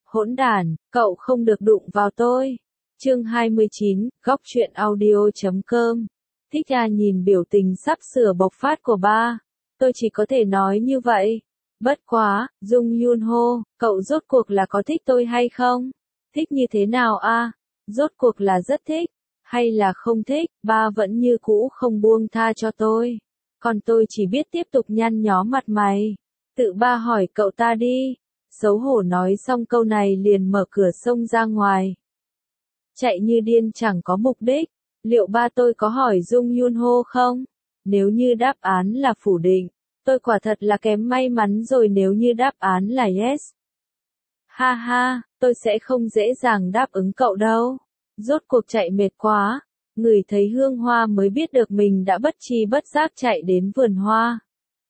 Hỗn đản, cậu không được đụng vào tôi. Chương 29, góc truyện audio.com. Thích à, nhìn biểu tình sắp sửa bộc phát của ba. Tôi chỉ có thể nói như vậy. Bất quá, Jung Yun Ho, cậu rốt cuộc là có thích tôi hay không? Thích như thế nào a? Rốt cuộc là rất thích, hay là không thích? Ba vẫn như cũ không buông tha cho tôi. Còn tôi chỉ biết tiếp tục nhăn nhó mặt mày. Tự ba hỏi cậu ta đi. Xấu hổ nói xong câu này liền mở cửa xông ra ngoài. Chạy như điên chẳng có mục đích. Liệu ba tôi có hỏi Jung Yun Ho không? Nếu như đáp án là phủ định, tôi quả thật là kém may mắn rồi. Nếu như đáp án là yes, ha ha, tôi sẽ không dễ dàng đáp ứng cậu đâu. Rốt cuộc chạy mệt quá, ngửi thấy hương hoa mới biết được mình đã bất tri bất giác chạy đến vườn hoa.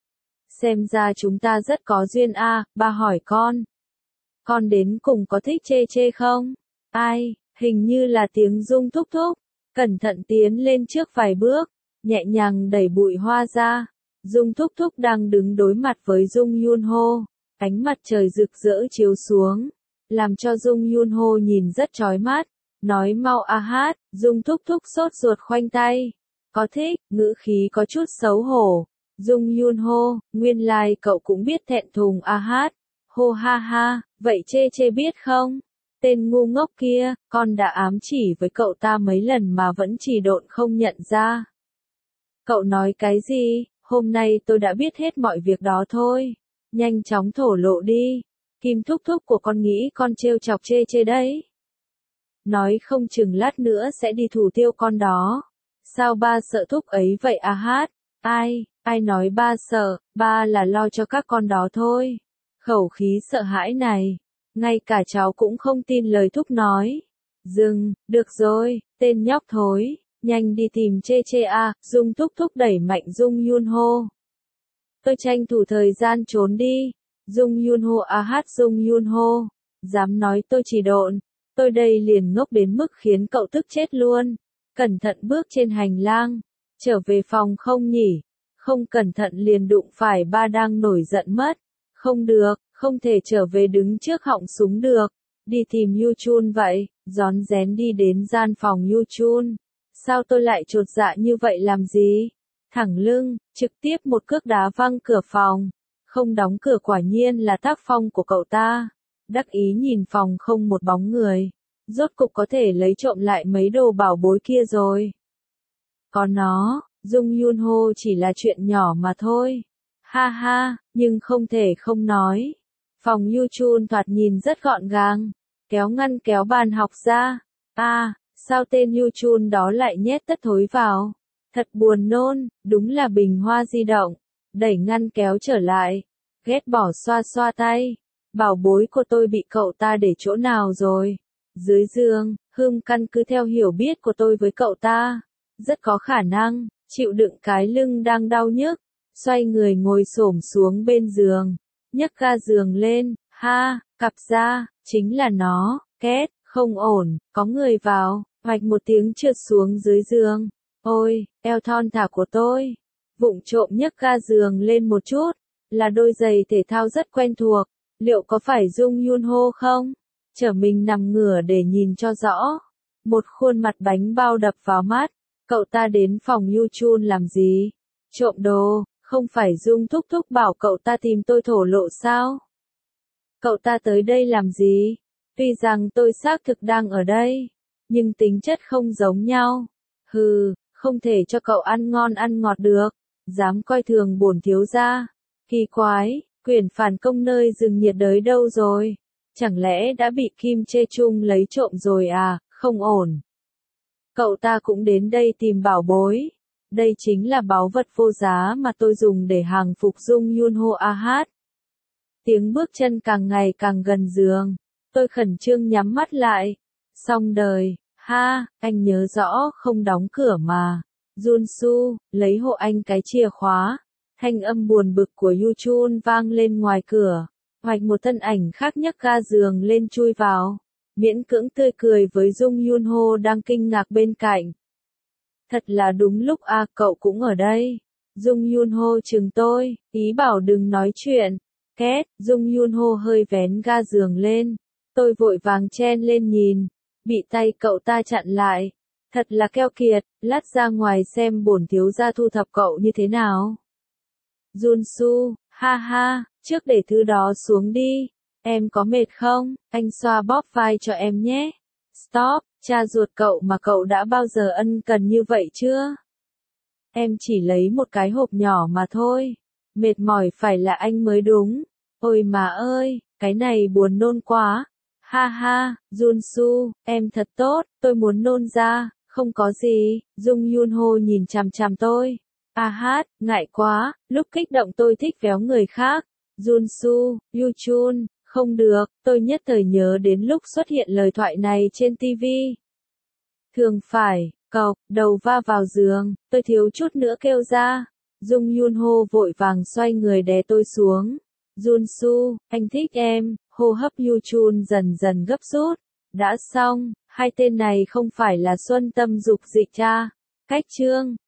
Xem ra chúng ta rất có duyên a. Ba hỏi con. Con đến cùng có thích chê chê không? Ai, hình như là tiếng Dung thúc thúc. Cẩn thận tiến lên trước vài bước, nhẹ nhàng đẩy bụi hoa ra. Dung thúc thúc đang đứng đối mặt với Jung Yun Ho. Ánh mặt trời rực rỡ chiếu xuống, làm cho Jung Yun Ho nhìn rất chói mắt. Nói mau a hát, Dung thúc thúc sốt ruột khoanh tay. Có thích, ngữ khí có chút xấu hổ. Jung Yun Ho, nguyên lai cậu cũng biết thẹn thùng a hát. Hô ha ha, vậy chê chê biết không? Tên ngu ngốc kia, con đã ám chỉ với cậu ta mấy lần mà vẫn chỉ độn không nhận ra. Cậu nói cái gì? Hôm nay tôi đã biết hết mọi việc đó thôi. Nhanh chóng thổ lộ đi. Kim thúc thúc của con nghĩ con trêu chọc chê chê đấy. Nói không chừng lát nữa sẽ đi thủ tiêu con đó. Sao ba sợ thúc ấy vậy à hát? Ai nói ba sợ, ba là lo cho các con đó thôi. Khẩu khí sợ hãi này, ngay cả cháu cũng không tin lời thúc nói. Dừng, được rồi, tên nhóc thối, nhanh đi tìm chê chê a. Dung thúc thúc đẩy mạnh Jung Yun Ho. Tôi tranh thủ thời gian trốn đi. Jung Yun Ho a hát Jung Yun Ho. Dám nói tôi chỉ độn, tôi đây liền ngốc đến mức khiến cậu tức chết luôn. Cẩn thận bước trên hành lang, trở về phòng không nhỉ? Không cẩn thận liền đụng phải ba đang nổi giận mất. Không được, không thể trở về đứng trước họng súng được. Đi tìm Yu Chun vậy, rón rén đi đến gian phòng Yu Chun. Sao tôi lại chột dạ như vậy làm gì? Thẳng lưng, trực tiếp một cước đá văng cửa phòng. Không đóng cửa quả nhiên là tác phong của cậu ta. Đắc ý nhìn phòng không một bóng người. Rốt cục có thể lấy trộm lại mấy đồ bảo bối kia rồi. Có nó, Jung Yun Ho chỉ là chuyện nhỏ mà thôi. Ha ha, nhưng không thể không nói. Phòng Yu Chun thoạt nhìn rất gọn gàng. Kéo ngăn kéo bàn học ra. Sao tên Yu Chun đó lại nhét tất thối vào? Thật buồn nôn, đúng là bình hoa di động. Đẩy ngăn kéo trở lại. Ghét bỏ xoa xoa tay. Bảo bối của tôi bị cậu ta để chỗ nào rồi? Dưới giường, căn cứ theo hiểu biết của tôi với cậu ta. Rất có khả năng, chịu đựng cái lưng đang đau nhức. Xoay người ngồi xổm xuống bên giường. Nhấc ga giường lên, cặp da, chính là nó. Két, không ổn, có người vào. Hoạch một tiếng trượt xuống dưới giường. Ôi, eo thon thả của tôi. Vụng trộm nhấc ga giường lên một chút. Là đôi giày thể thao rất quen thuộc. Liệu có phải Jung Yun Ho không? Trở mình nằm ngửa để nhìn cho rõ. Một khuôn mặt bánh bao đập vào mắt. Cậu ta đến phòng Yu Chun làm gì? Trộm đồ, không phải Dung thúc thúc bảo cậu ta tìm tôi thổ lộ sao? Cậu ta tới đây làm gì? Tuy rằng tôi xác thực đang ở đây, nhưng tính chất không giống nhau. Không thể cho cậu ăn ngon ăn ngọt được. Dám coi thường bổn thiếu gia. Kỳ quái, quyển phản công nơi rừng nhiệt đới đâu rồi? Chẳng lẽ đã bị Kim Chê Chung lấy trộm rồi à? Không ổn. Cậu ta cũng đến đây tìm bảo bối. Đây chính là báu vật vô giá mà tôi dùng để hàng phục Jung Yun Ho a hát. Tiếng bước chân càng ngày càng gần giường. Tôi khẩn trương nhắm mắt lại. Xong đời, anh nhớ rõ không đóng cửa mà. Jun Su, lấy hộ anh cái chìa khóa. Thanh âm buồn bực của Yu Chun vang lên ngoài cửa. Hoạch một thân ảnh khác nhấc ga giường lên chui vào. Miễn cưỡng tươi cười với Jung Yun Ho đang kinh ngạc bên cạnh. Thật là đúng lúc cậu cũng ở đây. Jung Yun Ho chừng tôi, ý bảo đừng nói chuyện. Két, Jung Yun Ho hơi vén ga giường lên. Tôi vội vàng chen lên nhìn, bị tay cậu ta chặn lại. Thật là keo kiệt, lát ra ngoài xem bổn thiếu gia thu thập cậu như thế nào. Junsu, ha ha, trước để thứ đó xuống đi. Em có mệt không? Anh xoa bóp vai cho em nhé. Stop, cha ruột cậu mà cậu đã bao giờ ân cần như vậy chưa? Em chỉ lấy một cái hộp nhỏ mà thôi. Mệt mỏi phải là anh mới đúng. Ôi mà ơi, cái này buồn nôn quá. Ha ha, Junsu, em thật tốt, tôi muốn nôn ra. Không có gì, Jung Yunho nhìn chằm chằm tôi. A hát, ngại quá, lúc kích động tôi thích véo người khác. Junsu, Yuchun, không được, tôi nhất thời nhớ đến lúc xuất hiện lời thoại này trên TV. Thường phải, cọc, đầu va vào giường, tôi thiếu chút nữa kêu ra. Jung Yunho vội vàng xoay người đè tôi xuống. Junsu, anh thích em, hô hấp Yuchun dần dần gấp rút. Đã xong, hai tên này không phải là Xuân Tâm Dục Dịch cha. Cách chương